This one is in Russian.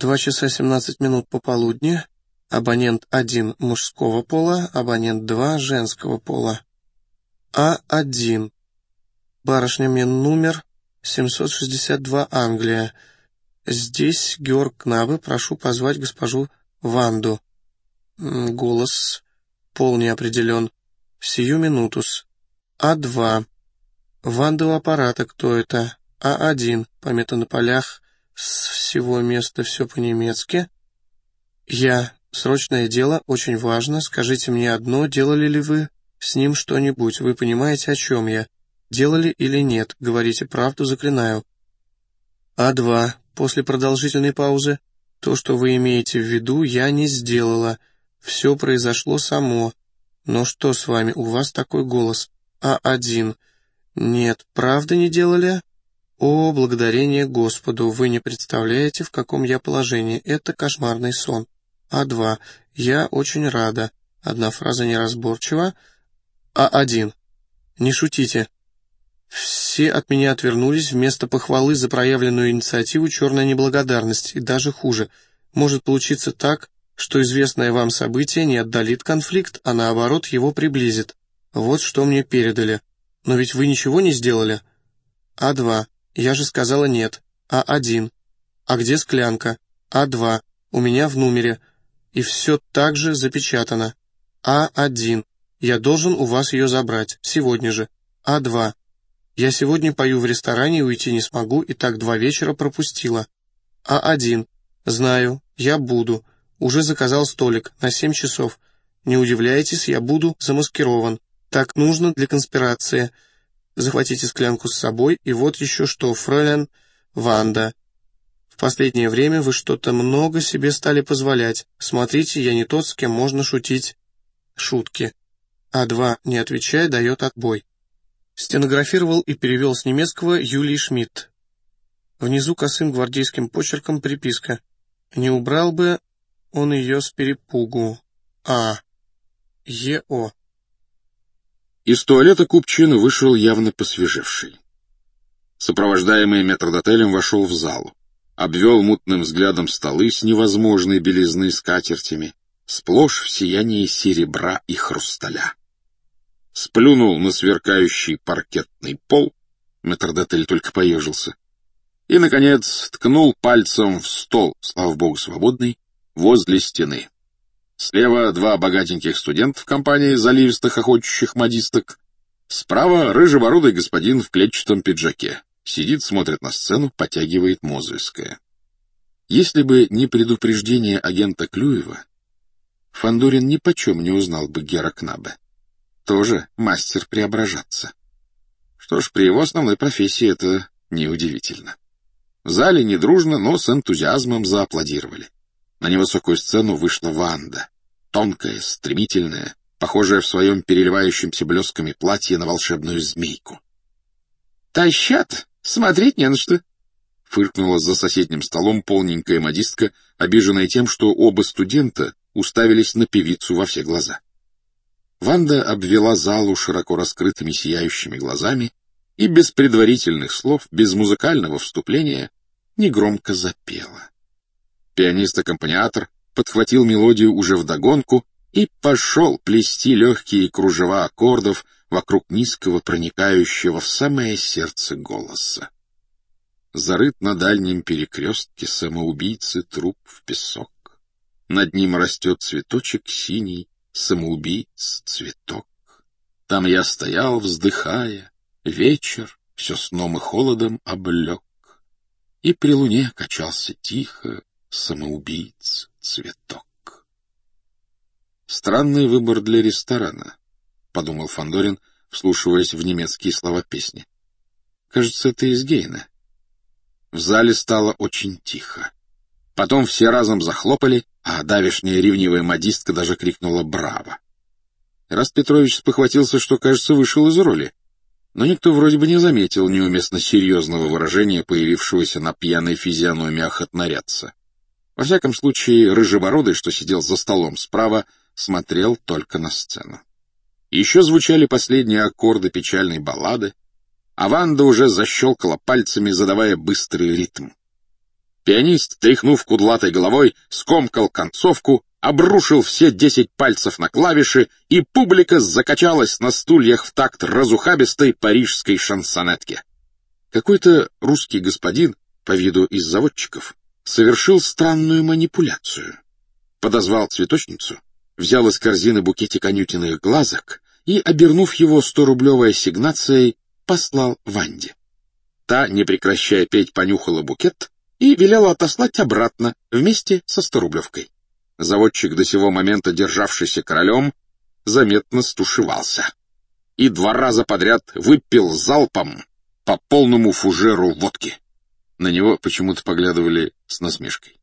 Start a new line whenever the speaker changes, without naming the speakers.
2 часа 17 минут пополудни. Абонент 1 мужского пола, абонент 2 женского пола. А1. Барышня номер 762, Англия. Здесь Георг Кнабе, прошу позвать госпожу Ванду. Голос. Пол не определен. Сию минутус. А2. Ванда у аппарата, кто это? А1. Помета на полях. С всего места все по-немецки. Я. Срочное дело, очень важно. Скажите мне одно, делали ли вы с ним что-нибудь? Вы понимаете, о чем я? Делали или нет? Говорите правду, заклинаю. А2. После продолжительной паузы. То, что вы имеете в виду, я не сделала. Все произошло само. Но что с вами? У вас такой голос. А1. Нет, правда не делали? О, благодарение Господу, вы не представляете, в каком я положении. Это кошмарный сон. А2. Я очень рада. Одна фраза неразборчива. А1. Не шутите. Все от меня отвернулись, вместо похвалы за проявленную инициативу черная неблагодарность, и даже хуже. Может получиться так, что известное вам событие не отдалит конфликт, а наоборот его приблизит. Вот что мне передали. Но ведь вы ничего не сделали? А2. Я же сказала нет. А1. А где склянка? А2. У меня в номере. И все так же запечатано. А1. Я должен у вас ее забрать. Сегодня же. А2. Я сегодня пою в ресторане и уйти не смогу, и так 2 вечера пропустила. А1. Знаю. Я буду. Уже заказал столик на 7 часов. Не удивляйтесь, я буду замаскирован. Так нужно для конспирации. Захватите склянку с собой, и вот еще что, фройлен Ванда. В последнее время вы что-то много себе стали позволять. Смотрите, я не тот, с кем можно шутить. Шутки. А2, не отвечая, дает отбой. Стенографировал и перевел с немецкого Юлий Шмидт. Внизу косым гвардейским почерком приписка. Не убрал бы он ее с перепугу. А. Е.О.
Из туалета Купчин вышел явно посвежевший. Сопровождаемый метрдотелем вошел в залу, обвел мутным взглядом столы с невозможной белизны скатертями, сплошь в сиянии серебра и хрусталя. Сплюнул на сверкающий паркетный пол, метрдотель только поежился, и, наконец, ткнул пальцем в стол, слава богу, свободный, возле стены. Слева 2 богатеньких студента в компании заливистых охотчущих модисток. Справа рыжебородый господин в клетчатом пиджаке. Сидит, смотрит на сцену, потягивает Мозельское. Если бы не предупреждение агента Клюева, Фандорин нипочем не узнал бы Гера Кнабе. Тоже мастер преображаться. Что ж, при его основной профессии это неудивительно. В зале недружно, но с энтузиазмом зааплодировали. На невысокую сцену вышла Ванда. Тонкая, стремительная, похожая в своем переливающемся блесками платье на волшебную змейку. «Тащат! Смотреть не на что!» — фыркнула за соседним столом полненькая модистка, обиженная тем, что оба студента уставились на певицу во все глаза. Ванда обвела залу широко раскрытыми сияющими глазами и без предварительных слов, без музыкального вступления, негромко запела. Пианист-аккомпаниатор подхватил мелодию уже вдогонку и пошел плести легкие кружева аккордов вокруг низкого, проникающего в самое сердце голоса. Зарыт на дальнем перекрестке самоубийцы труп в песок. Над ним растет цветочек синий, самоубийц цветок. Там я стоял, вздыхая, вечер все сном и холодом облег. И при луне качался тихо самоубийц цветок. Странный выбор для ресторана, — подумал Фандорин, вслушиваясь в немецкие слова песни. Кажется, это из Гейна. В зале стало очень тихо. Потом все разом захлопали, а давешняя ревнивая модистка даже крикнула «Браво!». Раст Петрович спохватился, что, кажется, вышел из роли, но никто вроде бы не заметил неуместно серьезного выражения, появившегося на пьяной физиономии охотнорядца. Во всяком случае, рыжебородый, что сидел за столом справа, смотрел только на сцену. Еще звучали последние аккорды печальной баллады, а Ванда уже защелкала пальцами, задавая быстрый ритм. Пианист, тряхнув кудлатой головой, скомкал концовку, обрушил все 10 пальцев на клавиши, и публика закачалась на стульях в такт разухабистой парижской шансонетке. Какой-то русский господин, по виду из заводчиков, совершил странную манипуляцию. Подозвал цветочницу, взял из корзины букетик анютиных глазок и, обернув его 100-рублевой ассигнацией, послал Ванде. Та, не прекращая петь, понюхала букет и велела отослать обратно вместе со 100-рублевкой. Заводчик, до сего момента державшийся королем, заметно стушевался и 2 раза подряд выпил залпом по полному фужеру водки. На него почему-то поглядывали с насмешкой.